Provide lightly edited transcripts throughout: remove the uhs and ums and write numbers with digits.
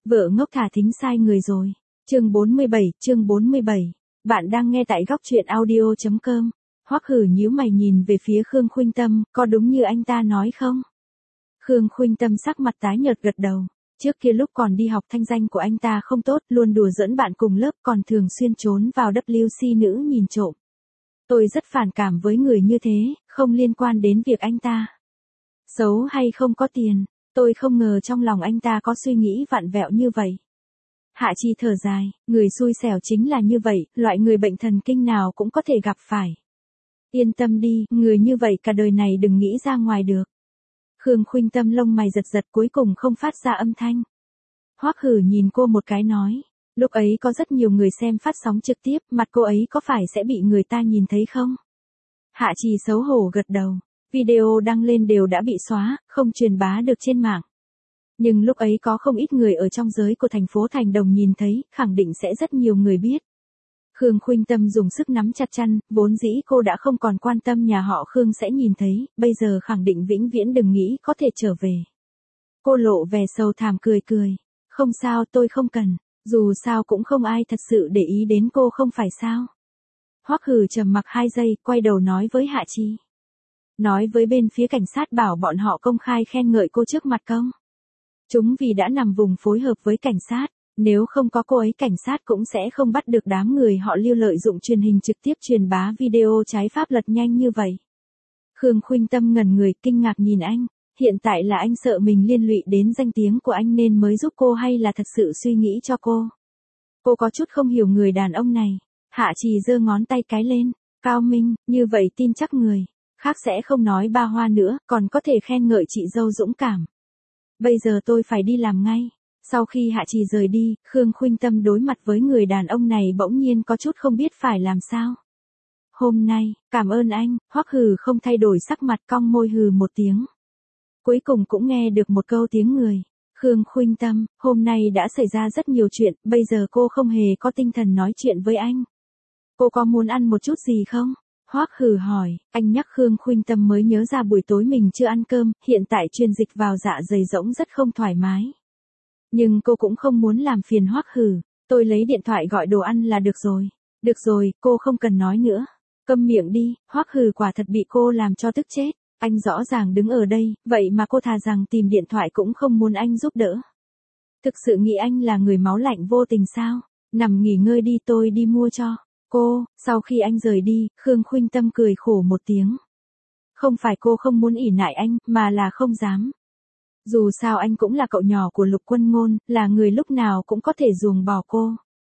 Vợ ngốc thả thính sai người rồi. Chương 47. Bạn đang nghe tại góc truyện audio.com. Hoắc Hử nhíu mày nhìn về phía Khương Khuynh Tâm, có đúng như anh ta nói không? Khương Khuynh Tâm sắc mặt tái nhợt gật đầu. Trước kia lúc còn đi học thanh danh của anh ta không tốt, luôn đùa giỡn bạn cùng lớp, còn thường xuyên trốn vào WC nữ nhìn trộm. Tôi rất phản cảm với người như thế, không liên quan đến việc anh ta xấu hay không có tiền. Tôi không ngờ trong lòng anh ta có suy nghĩ vặn vẹo như vậy. Hạ Chi thở dài, người xui xẻo chính là như vậy, loại người bệnh thần kinh nào cũng có thể gặp phải. Yên tâm đi, người như vậy cả đời này đừng nghĩ ra ngoài được. Khương Khuynh Tâm lông mày giật giật cuối cùng không phát ra âm thanh. Hoắc Hử nhìn cô một cái nói, lúc ấy có rất nhiều người xem phát sóng trực tiếp, mặt cô ấy có phải sẽ bị người ta nhìn thấy không? Hạ Chi xấu hổ gật đầu, video đăng lên đều đã bị xóa, không truyền bá được trên mạng. Nhưng lúc ấy có không ít người ở trong giới của thành phố Thành Đồng nhìn thấy, khẳng định sẽ rất nhiều người biết. Khương Khuynh Tâm dùng sức nắm chặt chăn, vốn dĩ cô đã không còn quan tâm nhà họ Khương sẽ nhìn thấy, bây giờ khẳng định vĩnh viễn đừng nghĩ có thể trở về. Cô lộ vẻ sầu thảm cười cười, không sao tôi không cần, dù sao cũng không ai thật sự để ý đến cô không phải sao. Hoắc Hử trầm mặc 2 giây, quay đầu nói với Hạ Chi. Nói với bên phía cảnh sát bảo bọn họ công khai khen ngợi cô trước mặt công chúng vì đã nằm vùng phối hợp với cảnh sát, nếu không có cô ấy cảnh sát cũng sẽ không bắt được đám người họ Lưu lợi dụng truyền hình trực tiếp truyền bá video trái pháp luật nhanh như vậy. Khương Khuynh Tâm ngẩn người kinh ngạc nhìn anh, hiện tại là anh sợ mình liên lụy đến danh tiếng của anh nên mới giúp cô hay là thật sự suy nghĩ cho cô? Cô có chút không hiểu người đàn ông này. Hạ Trì giơ ngón tay cái lên, cao minh, như vậy tin chắc người khác sẽ không nói ba hoa nữa, còn có thể khen ngợi chị dâu dũng cảm. Bây giờ tôi phải đi làm ngay. Sau khi Hạ Trì rời đi, Khương Khuynh Tâm đối mặt với người đàn ông này bỗng nhiên có chút không biết phải làm sao. Hôm nay, cảm ơn anh, Hoắc Hử không thay đổi sắc mặt cong môi hừ một tiếng. Cuối cùng cũng nghe được một câu tiếng người. Khương Khuynh Tâm, hôm nay đã xảy ra rất nhiều chuyện, bây giờ cô không hề có tinh thần nói chuyện với anh. Cô có muốn ăn một chút gì không? Hoắc Hử hỏi, anh nhắc Khương Khuynh Tâm mới nhớ ra buổi tối mình chưa ăn cơm, hiện tại truyền dịch vào dạ dày rỗng rất không thoải mái. Nhưng cô cũng không muốn làm phiền Hoắc Hử, tôi lấy điện thoại gọi đồ ăn là được rồi. Được rồi, cô không cần nói nữa. Câm miệng đi, Hoắc Hử quả thật bị cô làm cho tức chết. Anh rõ ràng đứng ở đây, vậy mà cô thà rằng tìm điện thoại cũng không muốn anh giúp đỡ. Thực sự nghĩ anh là người máu lạnh vô tình sao? Nằm nghỉ ngơi đi tôi đi mua cho cô. Sau khi anh rời đi, Khương Khuynh Tâm cười khổ một tiếng. Không phải cô không muốn ỷ nại anh, mà là không dám. Dù sao anh cũng là cậu nhỏ của Lục Quân Ngôn, là người lúc nào cũng có thể ruồng bỏ cô.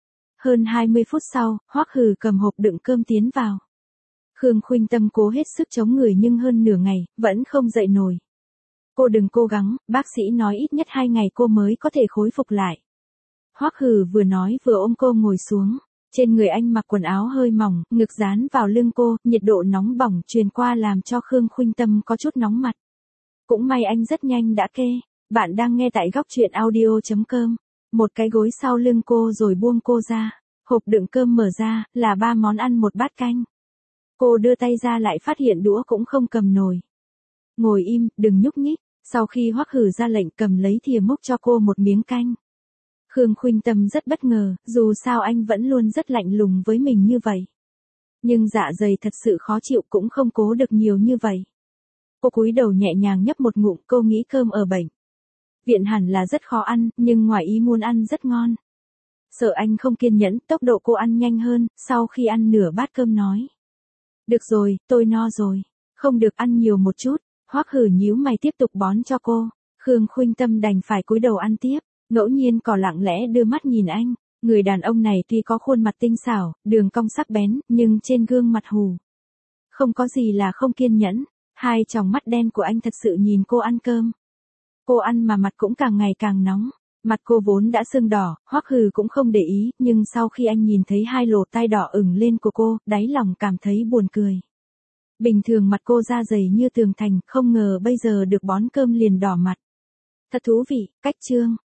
Hơn 20 phút sau, Hoắc Hử cầm hộp đựng cơm tiến vào. Khương Khuynh Tâm cố hết sức chống người nhưng hơn nửa ngày, vẫn không dậy nổi. Cô đừng cố gắng, bác sĩ nói ít nhất 2 ngày cô mới có thể khôi phục lại. Hoắc Hử vừa nói vừa ôm cô ngồi xuống. Trên người anh mặc quần áo hơi mỏng, ngực dán vào lưng cô, nhiệt độ nóng bỏng truyền qua làm cho Khương Khuynh Tâm có chút nóng mặt. Cũng may anh rất nhanh đã kê. Bạn đang nghe tại góc truyện audio.com. Một cái gối sau lưng cô rồi buông cô ra. Hộp đựng cơm mở ra, là 3 món ăn một bát canh. Cô đưa tay ra lại phát hiện đũa cũng không cầm nổi. Ngồi im, đừng nhúc nhích. Sau khi Hoắc Hử ra lệnh cầm lấy thìa múc cho cô một miếng canh. Khương Khuynh Tâm rất bất ngờ, dù sao anh vẫn luôn rất lạnh lùng với mình như vậy. Nhưng dạ dày thật sự khó chịu cũng không cố được nhiều như vậy. Cô cúi đầu nhẹ nhàng nhấp một ngụm, cô nghĩ cơm ở bệnh viện hẳn là rất khó ăn, nhưng ngoài ý muốn ăn rất ngon. Sợ anh không kiên nhẫn, tốc độ cô ăn nhanh hơn, sau khi ăn nửa bát cơm nói. Được rồi, tôi no rồi. Không được ăn nhiều một chút. Hoắc Hử nhíu mày tiếp tục bón cho cô. Khương Khuynh Tâm đành phải cúi đầu ăn tiếp. Ngẫu nhiên cỏ lặng lẽ đưa mắt nhìn anh. Người đàn ông này tuy có khuôn mặt tinh xảo, đường cong sắc bén, nhưng trên gương mặt hù không có gì là không kiên nhẫn. Hai tròng mắt đen của anh thật sự nhìn cô ăn cơm. Cô ăn mà mặt cũng càng ngày càng nóng. Mặt cô vốn đã sưng đỏ, Hoắc Hử cũng không để ý, nhưng sau khi anh nhìn thấy hai lỗ tai đỏ ửng lên của cô, đáy lòng cảm thấy buồn cười. Bình thường mặt cô da dày như tường thành, không ngờ bây giờ được bón cơm liền đỏ mặt. Thật thú vị, cách chương.